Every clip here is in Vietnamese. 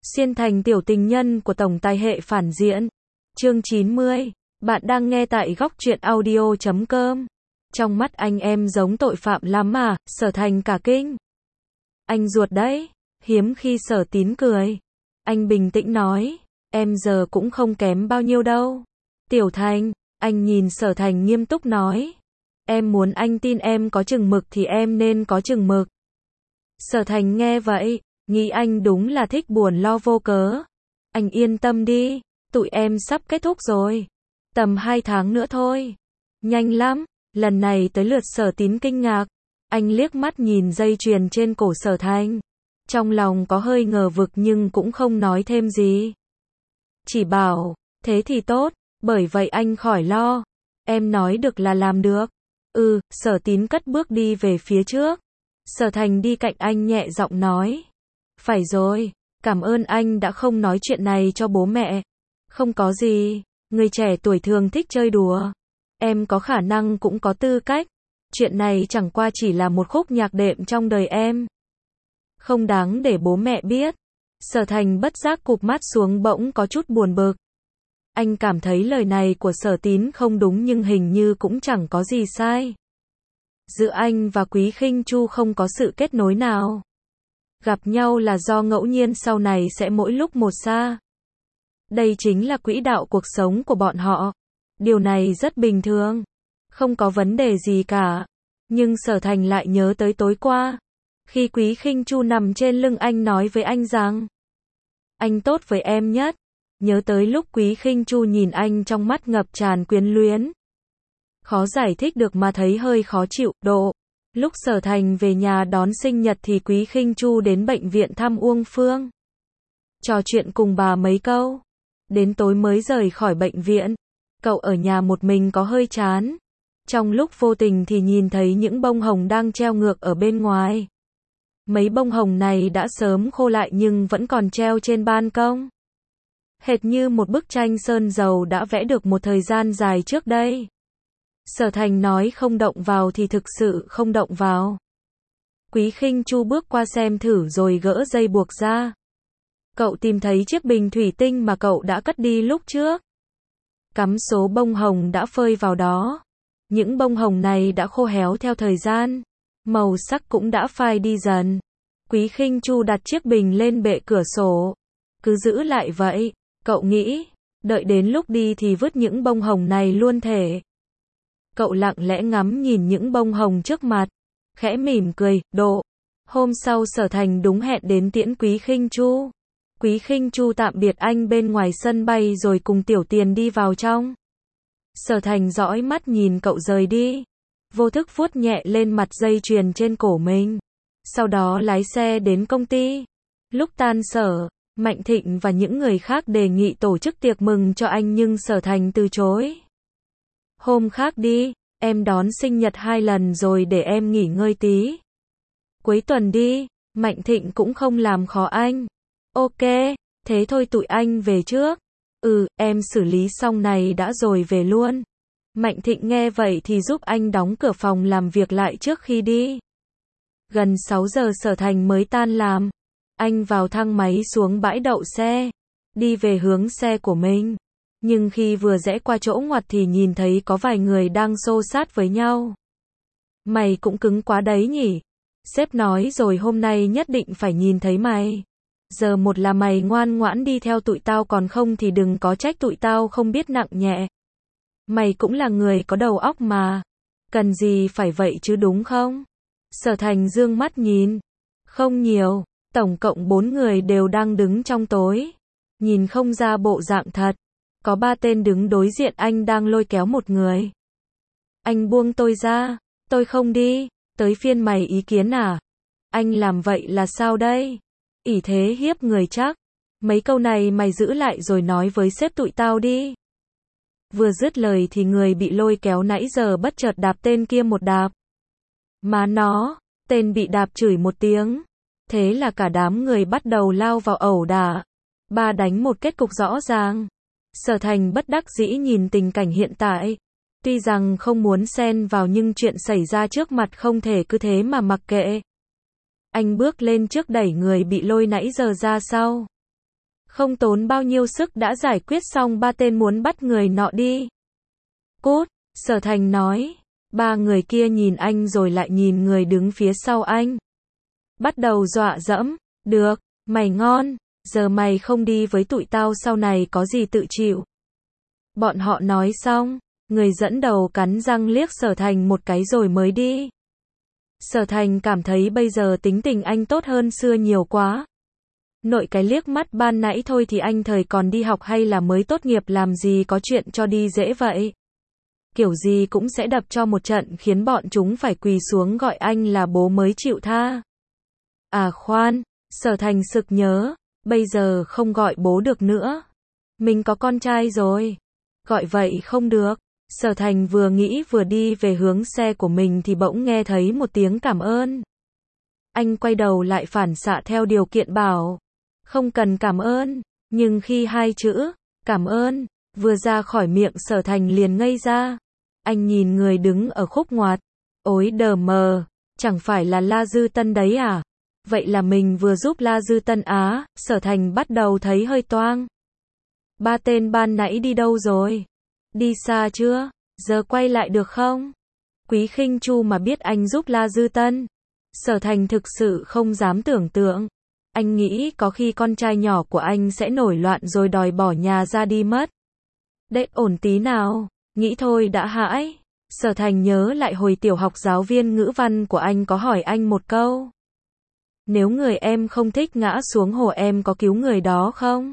Xiên thành tiểu tình nhân của tổng tài hệ phản diện. Chương 90. Bạn đang nghe tại góc truyện audio.com. Trong mắt anh em giống tội phạm lắm mà, Sở Thành cả kinh. Anh ruột đấy. Hiếm khi Sở Tín cười. Anh bình tĩnh nói, em giờ cũng không kém bao nhiêu đâu. Tiểu Thành, anh nhìn Sở Thành nghiêm túc nói. Em muốn anh tin em có chừng mực thì em nên có chừng mực. Sở Thành nghe vậy, nghĩ anh đúng là thích buồn lo vô cớ. Anh yên tâm đi, tụi em sắp kết thúc rồi. Tầm 2 tháng nữa thôi. Nhanh lắm, lần này tới lượt Sở Tín kinh ngạc. Anh liếc mắt nhìn dây chuyền trên cổ Sở Thành. Trong lòng có hơi ngờ vực nhưng cũng không nói thêm gì. Chỉ bảo, thế thì tốt, bởi vậy anh khỏi lo. Em nói được là làm được. Sở Tín cất bước đi về phía trước. Sở Thành đi cạnh anh nhẹ giọng nói. Phải rồi, cảm ơn anh đã không nói chuyện này cho bố mẹ. Không có gì, người trẻ tuổi thường thích chơi đùa. Em có khả năng cũng có tư cách. Chuyện này chẳng qua chỉ là một khúc nhạc đệm trong đời em. Không đáng để bố mẹ biết. Sở Thành bất giác cụp mắt xuống bỗng có chút buồn bực. Anh cảm thấy lời này của Sở Tín không đúng nhưng hình như cũng chẳng có gì sai. Giữa anh và Quý Khinh Chu không có sự kết nối nào. Gặp nhau là do ngẫu nhiên sau này sẽ mỗi lúc một xa. Đây chính là quỹ đạo cuộc sống của bọn họ. Điều này rất bình thường. Không có vấn đề gì cả. Nhưng Sở Thành lại nhớ tới tối qua. Khi Quý Khinh Chu nằm trên lưng anh nói với anh rằng anh tốt với em nhất. Nhớ tới lúc Quý Khinh Chu nhìn anh trong mắt ngập tràn quyến luyến. Khó giải thích được mà thấy hơi khó chịu, độ. Lúc Sở Thành về nhà đón sinh nhật thì Quý Khinh Chu đến bệnh viện thăm Uông Phương. Trò chuyện cùng bà mấy câu. Đến tối mới rời khỏi bệnh viện. Cậu ở nhà một mình có hơi chán. Trong lúc vô tình thì nhìn thấy những bông hồng đang treo ngược ở bên ngoài. Mấy bông hồng này đã sớm khô lại nhưng vẫn còn treo trên ban công. Hệt như một bức tranh sơn dầu đã vẽ được một thời gian dài trước đây. Sở Thành nói không động vào thì thực sự không động vào. Quý Khinh Chu bước qua xem thử rồi gỡ dây buộc ra. Cậu tìm thấy chiếc bình thủy tinh mà cậu đã cất đi lúc trước. Cắm số bông hồng đã phơi vào đó. Những bông hồng này đã khô héo theo thời gian. Màu sắc cũng đã phai đi dần. Quý Khinh Chu đặt chiếc bình lên bệ cửa sổ. Cứ giữ lại vậy, cậu nghĩ. Đợi đến lúc đi thì vứt những bông hồng này luôn thể. Cậu lặng lẽ ngắm nhìn những bông hồng trước mặt. Khẽ mỉm cười, độ. Hôm sau Sở Thành đúng hẹn đến tiễn Quý Khinh Chu. Quý Khinh Chu tạm biệt anh bên ngoài sân bay rồi cùng Tiểu Tiền đi vào trong. Sở Thành dõi mắt nhìn cậu rời đi. Vô thức vuốt nhẹ lên mặt dây chuyền trên cổ mình. Sau đó lái xe đến công ty. Lúc tan sở, Mạnh Thịnh và những người khác đề nghị tổ chức tiệc mừng cho anh nhưng Sở Thành từ chối. Hôm khác đi, em đón sinh nhật 2 lần rồi để em nghỉ ngơi tí. Cuối tuần đi, Mạnh Thịnh cũng không làm khó anh. Ok, thế thôi tụi anh về trước. Em xử lý xong này đã rồi về luôn. Mạnh Thịnh nghe vậy thì giúp anh đóng cửa phòng làm việc lại trước khi đi. Gần 6 giờ Sở Thành mới tan làm. Anh vào thang máy xuống bãi đậu xe. Đi về hướng xe của mình. Nhưng khi vừa rẽ qua chỗ ngoặt thì nhìn thấy có vài người đang xô xát với nhau. Mày cũng cứng quá đấy nhỉ. Sếp nói rồi hôm nay nhất định phải nhìn thấy mày. Giờ một là mày ngoan ngoãn đi theo tụi tao còn không thì đừng có trách tụi tao không biết nặng nhẹ. Mày cũng là người có đầu óc mà. Cần gì phải vậy chứ đúng không? Sở Thành dương mắt nhìn. Không nhiều, tổng cộng 4 người đều đang đứng trong tối. Nhìn không ra bộ dạng thật. Có 3 tên đứng đối diện anh đang lôi kéo một người. Anh buông tôi ra. Tôi không đi. Tới phiên mày ý kiến à? Anh làm vậy là sao đây? Ỷ thế hiếp người chắc. Mấy câu này mày giữ lại rồi nói với sếp tụi tao đi. Vừa dứt lời thì người bị lôi kéo nãy giờ bất chợt đạp tên kia một đạp. Má nó, tên bị đạp chửi một tiếng. Thế là cả đám người bắt đầu lao vào ẩu đả. 3 đánh một kết cục rõ ràng. Sở Thành bất đắc dĩ nhìn tình cảnh hiện tại. Tuy rằng không muốn xen vào nhưng chuyện xảy ra trước mặt không thể cứ thế mà mặc kệ. Anh bước lên trước đẩy người bị lôi nãy giờ ra sau. Không tốn bao nhiêu sức đã giải quyết xong 3 tên muốn bắt người nọ đi. Cút, Sở Thành nói. 3 người kia nhìn anh rồi lại nhìn người đứng phía sau anh. Bắt đầu dọa dẫm. Được, mày ngon, giờ mày không đi với tụi tao sau này có gì tự chịu. Bọn họ nói xong, người dẫn đầu cắn răng liếc Sở Thành một cái rồi mới đi. Sở Thành cảm thấy bây giờ tính tình anh tốt hơn xưa nhiều quá. Nội cái liếc mắt ban nãy thôi thì anh thời còn đi học hay là mới tốt nghiệp làm gì có chuyện cho đi dễ vậy. Kiểu gì cũng sẽ đập cho một trận khiến bọn chúng phải quỳ xuống gọi anh là bố mới chịu tha. À khoan, Sở Thành sực nhớ, bây giờ không gọi bố được nữa. Mình có con trai rồi. Gọi vậy không được. Sở Thành vừa nghĩ vừa đi về hướng xe của mình thì bỗng nghe thấy một tiếng cảm ơn. Anh quay đầu lại phản xạ theo điều kiện bảo. Không cần cảm ơn. Nhưng khi 2 chữ, cảm ơn, vừa ra khỏi miệng Sở Thành liền ngây ra. Anh nhìn người đứng ở khúc ngoặt. Ối đờ mờ, chẳng phải là La Dư Tân đấy à? Vậy là mình vừa giúp La Dư Tân á, Sở Thành bắt đầu thấy hơi toang. 3 tên ban nãy đi đâu rồi? Đi xa chưa? Giờ quay lại được không? Quý Khinh Chu mà biết anh giúp La Dư Tân. Sở Thành thực sự không dám tưởng tượng. Anh nghĩ có khi con trai nhỏ của anh sẽ nổi loạn rồi đòi bỏ nhà ra đi mất. Đệt ổn tí nào, nghĩ thôi đã hãi. Sở Thành nhớ lại hồi tiểu học giáo viên ngữ văn của anh có hỏi anh một câu. Nếu người em không thích ngã xuống hồ em có cứu người đó không?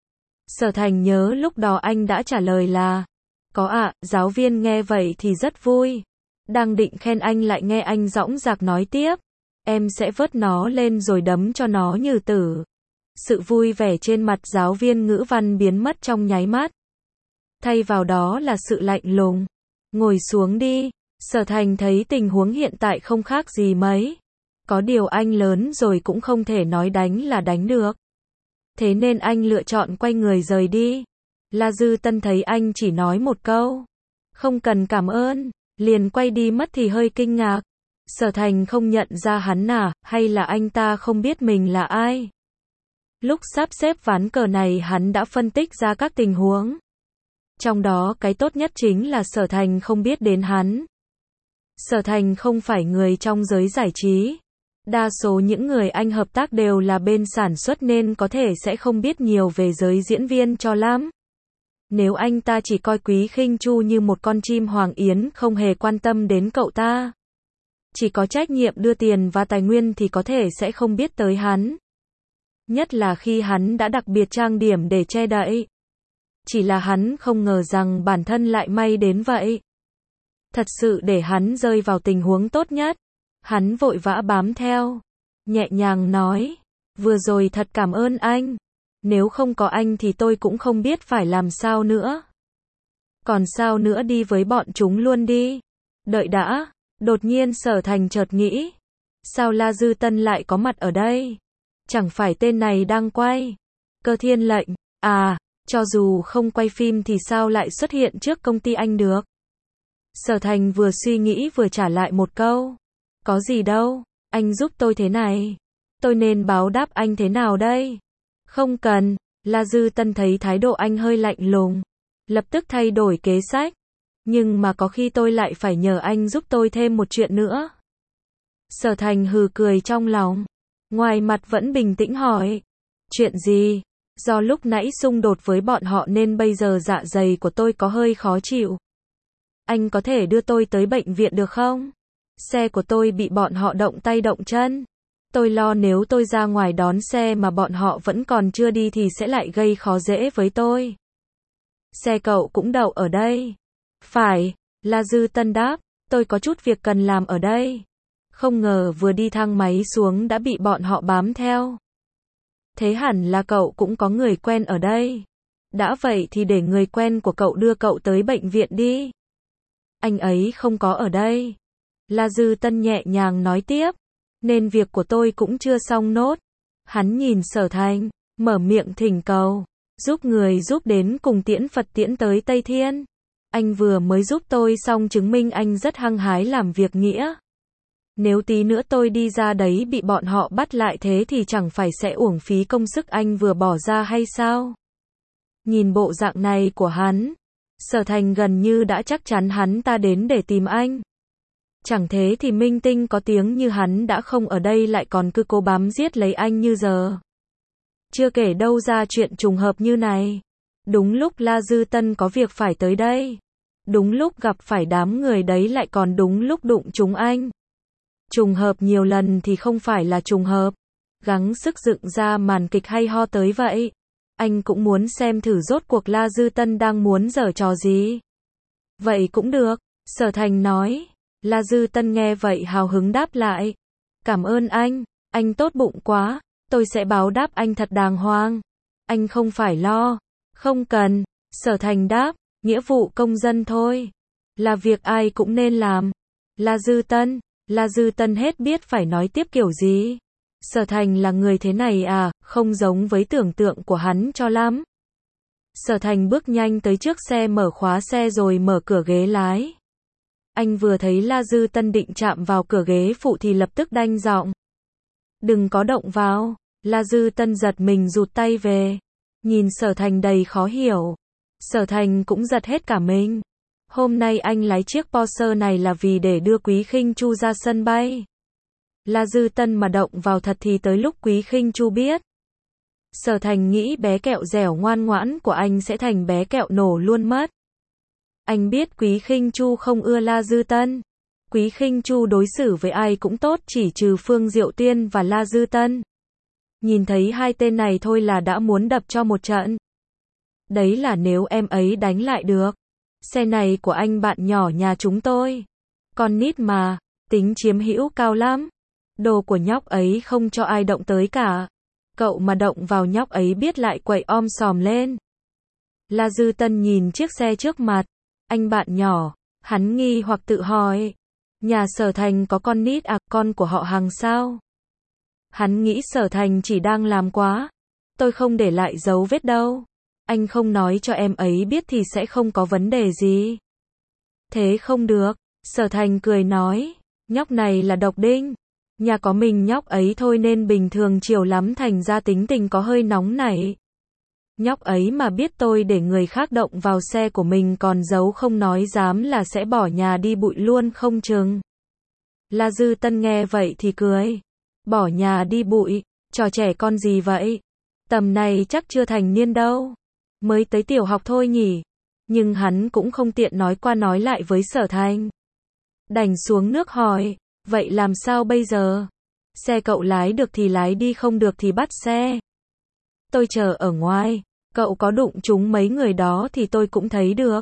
Sở Thành nhớ lúc đó anh đã trả lời là có ạ. Giáo viên nghe vậy thì rất vui. Đang định khen anh lại nghe anh dõng dạc nói tiếp. Em sẽ vớt nó lên rồi đấm cho nó như tử. Sự vui vẻ trên mặt giáo viên ngữ văn biến mất trong nháy mắt. Thay vào đó là sự lạnh lùng. Ngồi xuống đi. Sở Thành thấy tình huống hiện tại không khác gì mấy. Có điều anh lớn rồi cũng không thể nói đánh là đánh được. Thế nên anh lựa chọn quay người rời đi. La Dư Tân thấy anh chỉ nói một câu. Không cần cảm ơn. Liền quay đi mất thì hơi kinh ngạc. Sở Thành không nhận ra hắn à, hay là anh ta không biết mình là ai. Lúc sắp xếp ván cờ này hắn đã phân tích ra các tình huống. Trong đó cái tốt nhất chính là Sở Thành không biết đến hắn. Sở Thành không phải người trong giới giải trí. Đa số những người anh hợp tác đều là bên sản xuất nên có thể sẽ không biết nhiều về giới diễn viên cho lắm. Nếu anh ta chỉ coi Quý Khinh Chu như một con chim hoàng yến không hề quan tâm đến cậu ta. Chỉ có trách nhiệm đưa tiền và tài nguyên thì có thể sẽ không biết tới hắn. Nhất là khi hắn đã đặc biệt trang điểm để che đậy. Chỉ là hắn không ngờ rằng bản thân lại may đến vậy. Thật sự để hắn rơi vào tình huống tốt nhất. Hắn vội vã bám theo. Nhẹ nhàng nói. Vừa rồi thật cảm ơn anh. Nếu không có anh thì tôi cũng không biết phải làm sao nữa. Còn sao nữa đi với bọn chúng luôn đi. Đợi đã. Đột nhiên Sở Thành chợt nghĩ. Sao La Dư Tân lại có mặt ở đây? Chẳng phải tên này đang quay Cơ Thiên Lệnh. À, cho dù không quay phim thì sao lại xuất hiện trước công ty anh được? Sở Thành vừa suy nghĩ vừa trả lại một câu. Có gì đâu, anh giúp tôi thế này. Tôi nên báo đáp anh thế nào đây? Không cần. La Dư Tân thấy thái độ anh hơi lạnh lùng. Lập tức thay đổi kế sách. Nhưng mà có khi tôi lại phải nhờ anh giúp tôi thêm một chuyện nữa. Sở Thành hừ cười trong lòng. Ngoài mặt vẫn bình tĩnh hỏi. Chuyện gì? Do lúc nãy xung đột với bọn họ nên bây giờ dạ dày của tôi có hơi khó chịu. Anh có thể đưa tôi tới bệnh viện được không? Xe của tôi bị bọn họ động tay động chân. Tôi lo nếu tôi ra ngoài đón xe mà bọn họ vẫn còn chưa đi thì sẽ lại gây khó dễ với tôi. Xe cậu cũng đậu ở đây. Phải, La Dư Tân đáp, tôi có chút việc cần làm ở đây. Không ngờ vừa đi thang máy xuống đã bị bọn họ bám theo. Thế hẳn là cậu cũng có người quen ở đây. Đã vậy thì để người quen của cậu đưa cậu tới bệnh viện đi. Anh ấy không có ở đây. La Dư Tân nhẹ nhàng nói tiếp. Nên việc của tôi cũng chưa xong nốt. Hắn nhìn Sở Thành, mở miệng thỉnh cầu. Giúp người giúp đến cùng tiễn Phật tiễn tới Tây Thiên. Anh vừa mới giúp tôi xong chứng minh anh rất hăng hái làm việc nghĩa. Nếu tí nữa tôi đi ra đấy bị bọn họ bắt lại thế thì chẳng phải sẽ uổng phí công sức anh vừa bỏ ra hay sao? Nhìn bộ dạng này của hắn, Sở Thành gần như đã chắc chắn hắn ta đến để tìm anh. Chẳng thế thì minh tinh có tiếng như hắn đã không ở đây lại còn cứ cố bám giết lấy anh như giờ. Chưa kể đâu ra chuyện trùng hợp như này. Đúng lúc La Dư Tân có việc phải tới đây. Đúng lúc gặp phải đám người đấy lại còn đúng lúc đụng chúng anh. Trùng hợp nhiều lần thì không phải là trùng hợp. Gắng sức dựng ra màn kịch hay ho tới vậy. Anh cũng muốn xem thử rốt cuộc La Dư Tân đang muốn giở trò gì. Vậy cũng được, Sở Thành nói. La Dư Tân nghe vậy hào hứng đáp lại. Cảm ơn anh tốt bụng quá, tôi sẽ báo đáp anh thật đàng hoàng. Anh không phải lo. Không cần, Sở Thành đáp, nghĩa vụ công dân thôi. Là việc ai cũng nên làm. La Dư Tân hết biết phải nói tiếp kiểu gì. Sở Thành là người thế này à, không giống với tưởng tượng của hắn cho lắm. Sở Thành bước nhanh tới trước xe mở khóa xe rồi mở cửa ghế lái. Anh vừa thấy La Dư Tân định chạm vào cửa ghế phụ thì lập tức đanh giọng. Đừng có động vào. La Dư Tân giật mình rụt tay về. Nhìn Sở Thành đầy khó hiểu. Sở Thành cũng giật hết cả mình. Hôm nay anh lái chiếc Porsche này là vì để đưa Quý Khinh Chu ra sân bay. La Dư Tân mà động vào thật thì tới lúc Quý Khinh Chu biết. Sở Thành nghĩ bé kẹo dẻo ngoan ngoãn của anh sẽ thành bé kẹo nổ luôn mất. Anh biết Quý Khinh Chu không ưa La Dư Tân. Quý Khinh Chu đối xử với ai cũng tốt chỉ trừ Phương Diệu Tiên và La Dư Tân. Nhìn thấy hai tên này thôi là đã muốn đập cho một trận. Đấy là nếu em ấy đánh lại được. Xe này của anh bạn nhỏ nhà chúng tôi. Con nít mà, tính chiếm hữu cao lắm. Đồ của nhóc ấy không cho ai động tới cả. Cậu mà động vào nhóc ấy biết lại quậy sòm lên. La Dư Tân nhìn chiếc xe trước mặt. Anh bạn nhỏ, hắn nghi hoặc tự hỏi. Nhà Sở Thành có con nít à, con của họ Hàng sao? Hắn nghĩ Sở Thành chỉ đang làm quá. Tôi không để lại dấu vết đâu. Anh không nói cho em ấy biết thì sẽ không có vấn đề gì. Thế không được, Sở Thành cười nói. Nhóc này là độc đinh. Nhà có mình nhóc ấy thôi nên bình thường chiều lắm thành ra tính tình có hơi nóng nảy. Nhóc ấy mà biết tôi để người khác động vào xe của mình còn giấu không nói dám là sẽ bỏ nhà đi bụi luôn không chừng. La Dư Tân nghe vậy thì cười. Bỏ nhà đi bụi, trò trẻ con gì vậy? Tầm này chắc chưa thành niên đâu. Mới tới tiểu học thôi nhỉ. Nhưng hắn cũng không tiện nói qua nói lại với Sở Thành. Đành xuống nước hỏi, vậy làm sao bây giờ? Xe cậu lái được thì lái đi không được thì bắt xe. Tôi chờ ở ngoài, cậu có đụng trúng mấy người đó thì tôi cũng thấy được.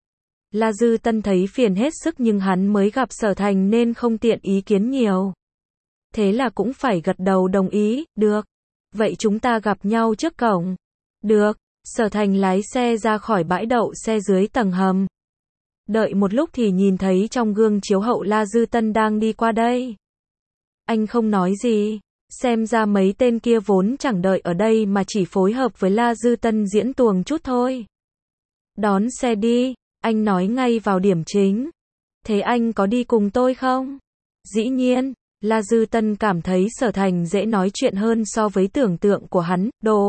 La Dư Tân thấy phiền hết sức nhưng hắn mới gặp Sở Thành nên không tiện ý kiến nhiều. Thế là cũng phải gật đầu đồng ý, được. Vậy chúng ta gặp nhau trước cổng. Được, Sở Thành lái xe ra khỏi bãi đậu xe dưới tầng hầm. Đợi một lúc thì nhìn thấy trong gương chiếu hậu La Dư Tân đang đi qua đây. Anh không nói gì. Xem ra mấy tên kia vốn chẳng đợi ở đây mà chỉ phối hợp với La Dư Tân diễn tuồng chút thôi. Đón xe đi, anh nói ngay vào điểm chính. Thế anh có đi cùng tôi không? Dĩ nhiên, La Dư Tân cảm thấy Sở Thành dễ nói chuyện hơn so với tưởng tượng của hắn. Độ.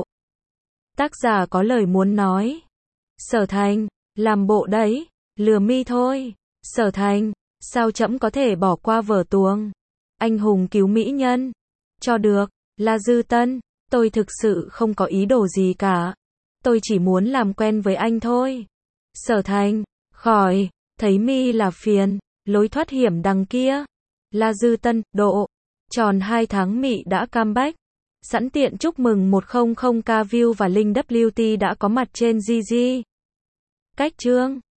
Tác giả có lời muốn nói. Sở Thành, làm bộ đấy, lừa mi thôi. Sở Thành, sao trẫm có thể bỏ qua vở tuồng? Anh hùng cứu mỹ nhân. Cho được, La Dư Tân, tôi thực sự không có ý đồ gì cả. Tôi chỉ muốn làm quen với anh thôi. Sở Thành, khỏi, thấy mi là phiền, lối thoát hiểm đằng kia. La Dư Tân, độ. Tròn 2 tháng Mị đã comeback. Sẵn tiện chúc mừng 100k view và link WT đã có mặt trên GG. Cách chương